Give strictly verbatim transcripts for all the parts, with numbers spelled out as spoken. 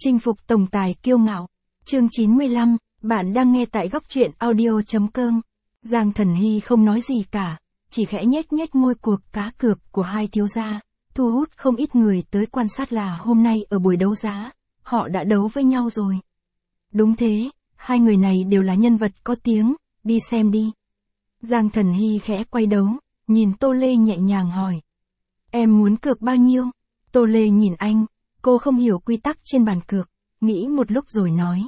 Chinh phục tổng tài kiêu ngạo. Chương chín mươi lăm, bạn đang nghe tại góc truyện audio.com. Giang Thần Hy không nói gì cả, chỉ khẽ nhếch nhếch môi. Cuộc cá cược của hai thiếu gia thu hút không ít người tới quan sát. Là hôm nay ở buổi đấu giá, họ đã đấu với nhau rồi. Đúng thế, hai người này đều là nhân vật có tiếng, đi xem đi. Giang Thần Hy khẽ quay đấu, nhìn Tô Lê nhẹ nhàng hỏi. Em muốn cược bao nhiêu? Tô Lê nhìn anh, cô không hiểu quy tắc trên bàn cược, nghĩ một lúc rồi nói.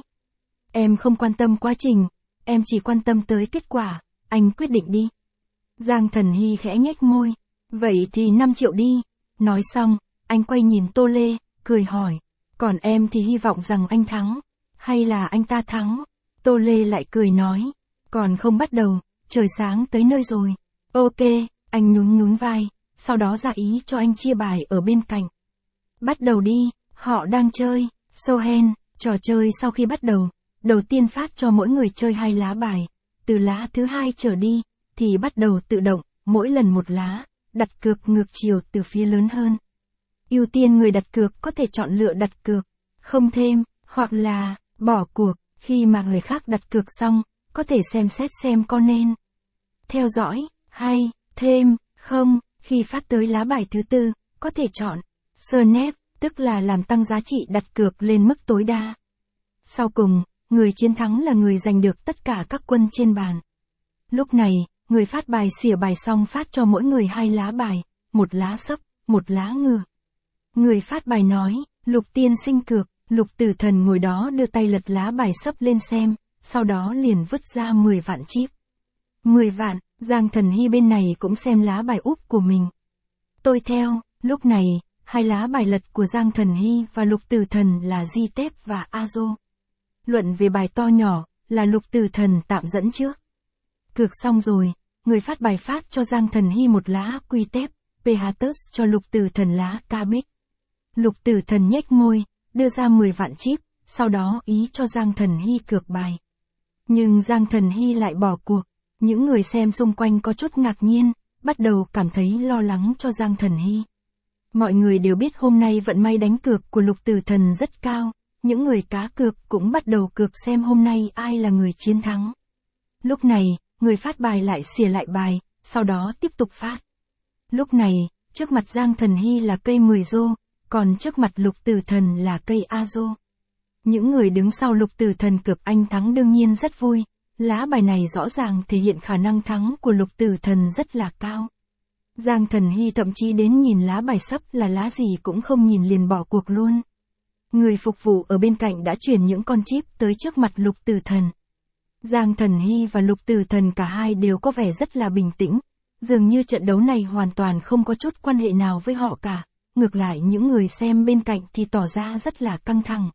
Em không quan tâm quá trình, em chỉ quan tâm tới kết quả, anh quyết định đi. Giang Thần Hy khẽ nhếch môi, vậy thì năm triệu đi. Nói xong, anh quay nhìn Tô Lê, cười hỏi, còn em thì hy vọng rằng anh thắng, hay là anh ta thắng? Tô Lê lại cười nói, còn không bắt đầu, trời sáng tới nơi rồi. Ok, anh nhún nhún vai, sau đó ra ý cho anh chia bài ở bên cạnh. Bắt đầu đi, họ đang chơi, show hand, trò chơi sau khi bắt đầu, đầu tiên phát cho mỗi người chơi hai lá bài, từ lá thứ hai trở đi, thì bắt đầu tự động, mỗi lần một lá, đặt cược ngược chiều từ phía lớn hơn. Ưu tiên người đặt cược có thể chọn lựa đặt cược, không thêm, hoặc là, bỏ cuộc, khi mà người khác đặt cược xong, có thể xem xét xem có nên theo dõi, hay, thêm, không, khi phát tới lá bài thứ tư, có thể chọn, snap, tức là làm tăng giá trị đặt cược lên mức tối đa. Sau cùng, người chiến thắng là người giành được tất cả các quân trên bàn. Lúc này, người phát bài xỉa bài xong phát cho mỗi người hai lá bài, một lá sấp, một lá ngựa. Người phát bài nói, Lục tiên sinh cược, Lục Tử Thần ngồi đó đưa tay lật lá bài sấp lên xem, sau đó liền vứt ra mười vạn chip. mười vạn, Giang Thần Hy bên này cũng xem lá bài úp của mình. Tôi theo, lúc này, hai lá bài lật của Giang Thần Hy và Lục Tử Thần là Di Tép và Azo. Luận về bài to nhỏ, là Lục Tử Thần tạm dẫn trước. Cược xong rồi, người phát bài phát cho Giang Thần Hy một lá Quy Tép, Pehatus cho Lục Tử Thần lá Cabic. Lục Tử Thần nhếch môi, đưa ra mười vạn chip, sau đó ý cho Giang Thần Hy cược bài. Nhưng Giang Thần Hy lại bỏ cuộc, những người xem xung quanh có chút ngạc nhiên, bắt đầu cảm thấy lo lắng cho Giang Thần Hy. Mọi người đều biết hôm nay vận may đánh cược của Lục Tử Thần rất cao, những người cá cược cũng bắt đầu cược xem hôm nay ai là người chiến thắng. Lúc này, người phát bài lại xỉa lại bài, sau đó tiếp tục phát. Lúc này, trước mặt Giang Thần Hy là cây mười rô, còn trước mặt Lục Tử Thần là cây Azo. Những người đứng sau Lục Tử Thần cược anh thắng đương nhiên rất vui, lá bài này rõ ràng thể hiện khả năng thắng của Lục Tử Thần rất là cao. Giang Thần Hy thậm chí đến nhìn lá bài sấp là lá gì cũng không nhìn liền bỏ cuộc luôn. Người phục vụ ở bên cạnh đã chuyển những con chip tới trước mặt Lục Tử Thần. Giang Thần Hy và Lục Tử Thần cả hai đều có vẻ rất là bình tĩnh, dường như trận đấu này hoàn toàn không có chút quan hệ nào với họ cả, ngược lại những người xem bên cạnh thì tỏ ra rất là căng thẳng.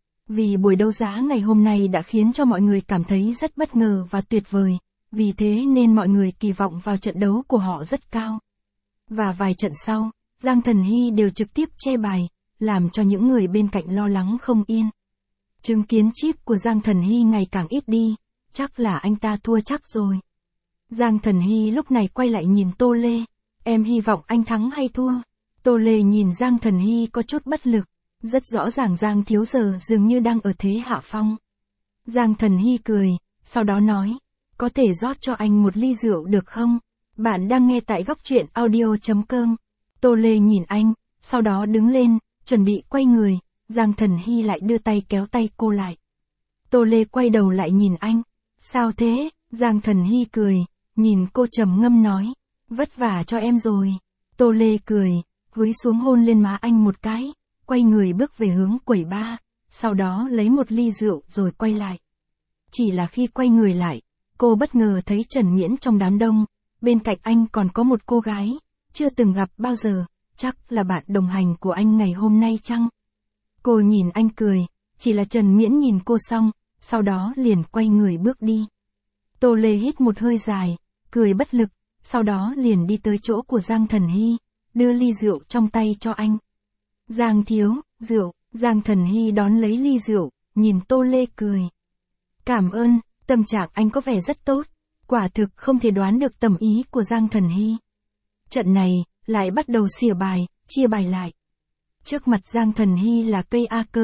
Vì buổi đấu giá ngày hôm nay đã khiến cho mọi người cảm thấy rất bất ngờ và tuyệt vời, vì thế nên mọi người kỳ vọng vào trận đấu của họ rất cao. Và vài trận sau, Giang Thần Hy đều trực tiếp che bài, làm cho những người bên cạnh lo lắng không yên. Chứng kiến chip của Giang Thần Hy ngày càng ít đi, chắc là anh ta thua chắc rồi. Giang Thần Hy lúc này quay lại nhìn Tô Lê, em hy vọng anh thắng hay thua? Tô Lê nhìn Giang Thần Hy có chút bất lực, rất rõ ràng Giang thiếu giờ dường như đang ở thế hạ phong. Giang Thần Hy cười, sau đó nói, có thể rót cho anh một ly rượu được không? Bạn đang nghe tại góc truyện audio.com. Tô Lê nhìn anh, sau đó đứng lên, chuẩn bị quay người, Giang Thần Hy lại đưa tay kéo tay cô lại. Tô Lê quay đầu lại nhìn anh, sao thế? Giang Thần Hy cười, nhìn cô trầm ngâm nói, vất vả cho em rồi. Tô Lê cười, cúi xuống hôn lên má anh một cái, quay người bước về hướng quầy bar, sau đó lấy một ly rượu rồi quay lại. Chỉ là khi quay người lại, cô bất ngờ thấy Trần Nghiễn trong đám đông, bên cạnh anh còn có một cô gái, chưa từng gặp bao giờ, chắc là bạn đồng hành của anh ngày hôm nay chăng? Cô nhìn anh cười, chỉ là Trần Nghiễn nhìn cô xong, sau đó liền quay người bước đi. Tô Lê hít một hơi dài, cười bất lực, sau đó liền đi tới chỗ của Giang Thần Hy, đưa ly rượu trong tay cho anh. Giang thiếu, rượu, Giang Thần Hy đón lấy ly rượu, nhìn Tô Lê cười. Cảm ơn, tâm trạng anh có vẻ rất tốt, quả thực không thể đoán được tầm ý của Giang Thần Hy. Trận này, lại bắt đầu xỉa bài, chia bài lại. Trước mặt Giang Thần Hy là cây A cơ,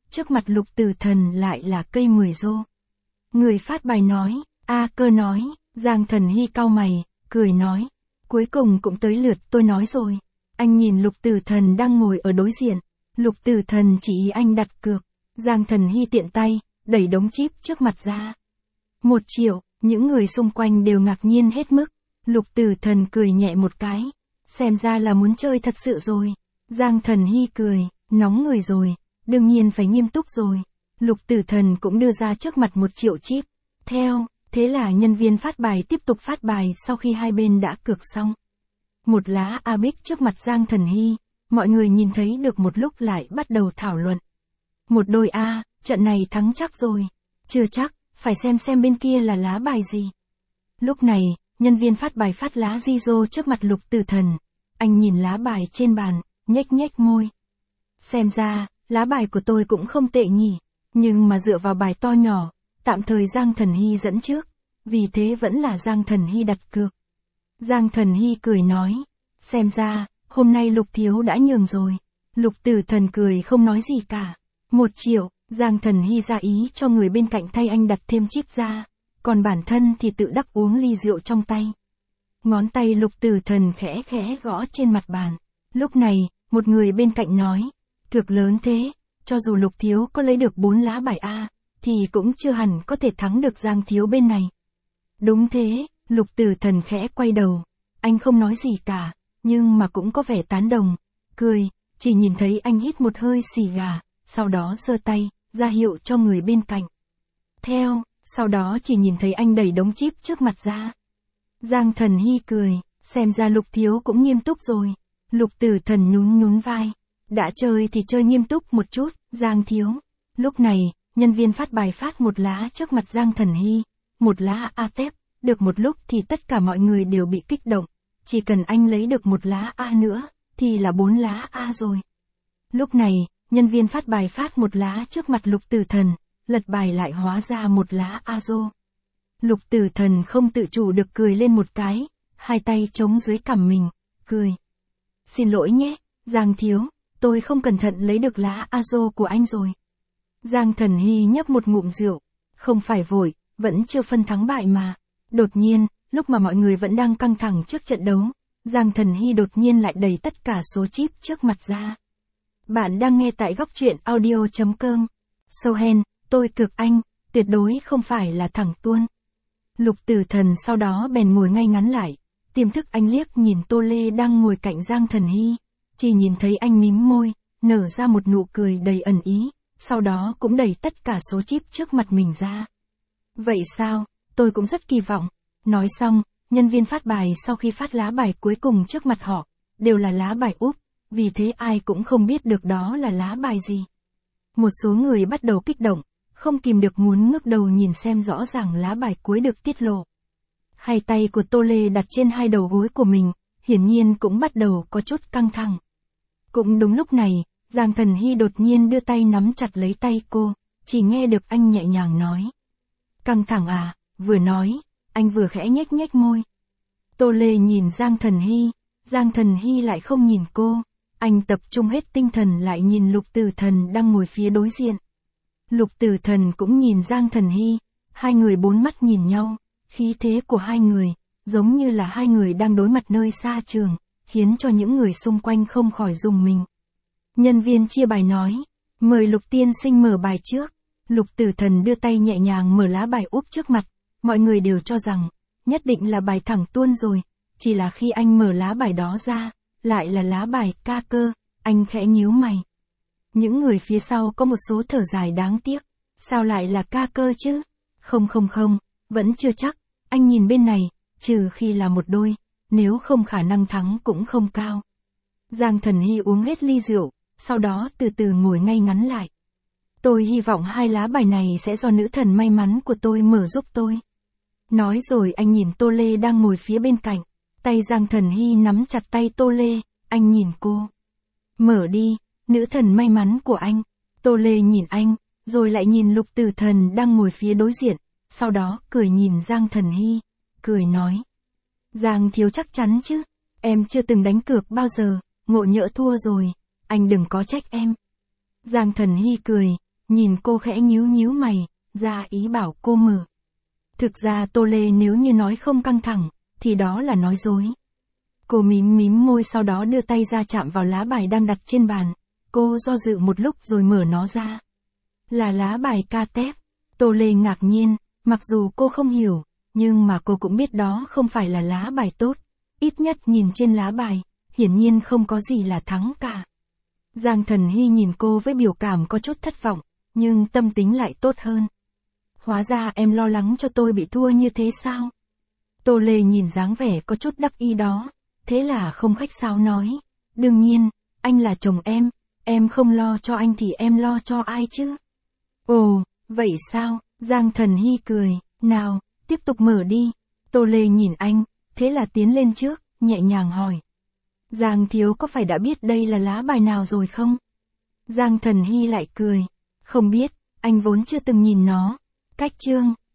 trước mặt Lục Tử Thần lại là cây mười rô. Người phát bài nói, A Cơ nói, Giang Thần Hy cau mày, cười nói, cuối cùng cũng tới lượt tôi nói rồi. Anh nhìn Lục Tử Thần đang ngồi ở đối diện, Lục Tử Thần chỉ ý anh đặt cược, Giang Thần Hy tiện tay, đẩy đống chip trước mặt ra. Một triệu, những người xung quanh đều ngạc nhiên hết mức, Lục Tử Thần cười nhẹ một cái, xem ra là muốn chơi thật sự rồi. Giang Thần Hy cười, nóng người rồi, đương nhiên phải nghiêm túc rồi. Lục Tử Thần cũng đưa ra trước mặt một triệu chip. Theo, thế là nhân viên phát bài tiếp tục phát bài sau khi hai bên đã cược xong. Một lá A Bích trước mặt Giang Thần Hy, mọi người nhìn thấy được một lúc lại bắt đầu thảo luận. Một đôi A, trận này thắng chắc rồi. Chưa chắc, phải xem xem bên kia là lá bài gì. Lúc này, nhân viên phát bài phát lá Ziro trước mặt Lục Tử Thần. Anh nhìn lá bài trên bàn, nhếch nhếch môi. Xem ra, lá bài của tôi cũng không tệ nhỉ, nhưng mà dựa vào bài to nhỏ, tạm thời Giang Thần Hy dẫn trước, vì thế vẫn là Giang Thần Hy đặt cược. Giang Thần Hy cười nói, xem ra, hôm nay Lục Thiếu đã nhường rồi. Lục Tử Thần cười không nói gì cả. Một triệu, Giang Thần Hy ra ý cho người bên cạnh thay anh đặt thêm chip ra, còn bản thân thì tự đắc uống ly rượu trong tay. Ngón tay Lục Tử Thần khẽ khẽ gõ trên mặt bàn. Lúc này, một người bên cạnh nói, cược lớn thế, cho dù Lục Thiếu có lấy được bốn lá bài A, thì cũng chưa hẳn có thể thắng được Giang Thiếu bên này. Đúng thế, Lục Tử Thần khẽ quay đầu, anh không nói gì cả, nhưng mà cũng có vẻ tán đồng, cười, chỉ nhìn thấy anh hít một hơi xì gà, sau đó giơ tay, ra hiệu cho người bên cạnh. Theo, sau đó chỉ nhìn thấy anh đẩy đống chip trước mặt ra. Giang Thần Hy cười, xem ra Lục Thiếu cũng nghiêm túc rồi. Lục Tử Thần nhún nhún vai, đã chơi thì chơi nghiêm túc một chút, Giang Thiếu. Lúc này, nhân viên phát bài phát một lá trước mặt Giang Thần Hy, một lá A tép, được một lúc thì tất cả mọi người đều bị kích động, chỉ cần anh lấy được một lá A nữa, thì là bốn lá A rồi. Lúc này, nhân viên phát bài phát một lá trước mặt Lục Tử Thần, lật bài lại hóa ra một lá A rô. Lục Tử Thần không tự chủ được cười lên một cái, hai tay chống dưới cằm mình, cười. Xin lỗi nhé, Giang Thiếu, tôi không cẩn thận lấy được lá A rô của anh rồi. Giang Thần Hy nhấp một ngụm rượu, không phải vội, vẫn chưa phân thắng bại mà. Đột nhiên, lúc mà mọi người vẫn đang căng thẳng trước trận đấu, Giang Thần Hy đột nhiên lại đẩy tất cả số chip trước mặt ra. Bạn đang nghe tại góc truyện audio chấm com. Sâu hen, tôi cược anh, tuyệt đối không phải là thẳng tuôn. Lục Tử Thần sau đó bèn ngồi ngay ngắn lại, tiềm thức anh liếc nhìn Tô Lê đang ngồi cạnh Giang Thần Hy, chỉ nhìn thấy anh mím môi, nở ra một nụ cười đầy ẩn ý, sau đó cũng đẩy tất cả số chip trước mặt mình ra. Vậy sao, tôi cũng rất kỳ vọng. Nói xong, nhân viên phát bài sau khi phát lá bài cuối cùng trước mặt họ, đều là lá bài úp, vì thế ai cũng không biết được đó là lá bài gì. Một số người bắt đầu kích động, không kìm được muốn ngước đầu nhìn xem rõ ràng lá bài cuối được tiết lộ. Hai tay của Tô Lê đặt trên hai đầu gối của mình, hiển nhiên cũng bắt đầu có chút căng thẳng. Cũng đúng lúc này, Giang Thần Hy đột nhiên đưa tay nắm chặt lấy tay cô, chỉ nghe được anh nhẹ nhàng nói. Căng thẳng à, vừa nói, anh vừa khẽ nhếch nhếch môi. Tô Lê nhìn Giang Thần Hy, Giang Thần Hy lại không nhìn cô, anh tập trung hết tinh thần lại nhìn Lục Tử Thần đang ngồi phía đối diện. Lục Tử Thần cũng nhìn Giang Thần Hy, hai người bốn mắt nhìn nhau, khí thế của hai người, giống như là hai người đang đối mặt nơi xa trường, khiến cho những người xung quanh không khỏi rùng mình. Nhân viên chia bài nói, mời Lục tiên sinh mở bài trước. Lục Tử Thần đưa tay nhẹ nhàng mở lá bài úp trước mặt, mọi người đều cho rằng, nhất định là bài thẳng tuôn rồi, chỉ là khi anh mở lá bài đó ra, lại là lá bài ca cơ, anh khẽ nhíu mày. Những người phía sau có một số thở dài đáng tiếc, sao lại là ca cơ chứ? Không không không, vẫn chưa chắc, anh nhìn bên này, trừ khi là một đôi, nếu không khả năng thắng cũng không cao. Giang Thần Hy uống hết ly rượu, sau đó từ từ ngồi ngay ngắn lại. Tôi hy vọng hai lá bài này sẽ do nữ thần may mắn của tôi mở giúp tôi. Nói rồi anh nhìn Tô Lê đang ngồi phía bên cạnh, tay Giang Thần Hy nắm chặt tay Tô Lê, anh nhìn cô. Mở đi, nữ thần may mắn của anh. Tô Lê nhìn anh, rồi lại nhìn Lục Tử Thần đang ngồi phía đối diện, sau đó cười nhìn Giang Thần Hy, cười nói. Giang thiếu chắc chắn chứ, em chưa từng đánh cược bao giờ, ngộ nhỡ thua rồi, anh đừng có trách em. Giang Thần Hy cười, Nhìn cô khẽ nhíu nhíu mày, ra ý bảo cô mở. Thực ra Tô Lê nếu như nói không căng thẳng, thì đó là nói dối. Cô mím mím môi sau đó đưa tay ra chạm vào lá bài đang đặt trên bàn. Cô do dự một lúc rồi mở nó ra. Là lá bài ca tép. Tô Lê ngạc nhiên, mặc dù cô không hiểu, nhưng mà cô cũng biết đó không phải là lá bài tốt. Ít nhất nhìn trên lá bài, hiển nhiên không có gì là thắng cả. Giang Thần Hy nhìn cô với biểu cảm có chút thất vọng, nhưng tâm tính lại tốt hơn. Hóa ra em lo lắng cho tôi bị thua như thế sao? Tô Lê nhìn dáng vẻ có chút đắc ý đó, thế là không khách sáo nói. Đương nhiên, anh là chồng em, em không lo cho anh thì em lo cho ai chứ? Ồ, vậy sao? Giang Thần Hy cười, nào, tiếp tục mở đi. Tô Lê nhìn anh, thế là tiến lên trước, nhẹ nhàng hỏi. Giang thiếu có phải đã biết đây là lá bài nào rồi không? Giang Thần Hy lại cười, không biết, anh vốn chưa từng nhìn nó. Cách chương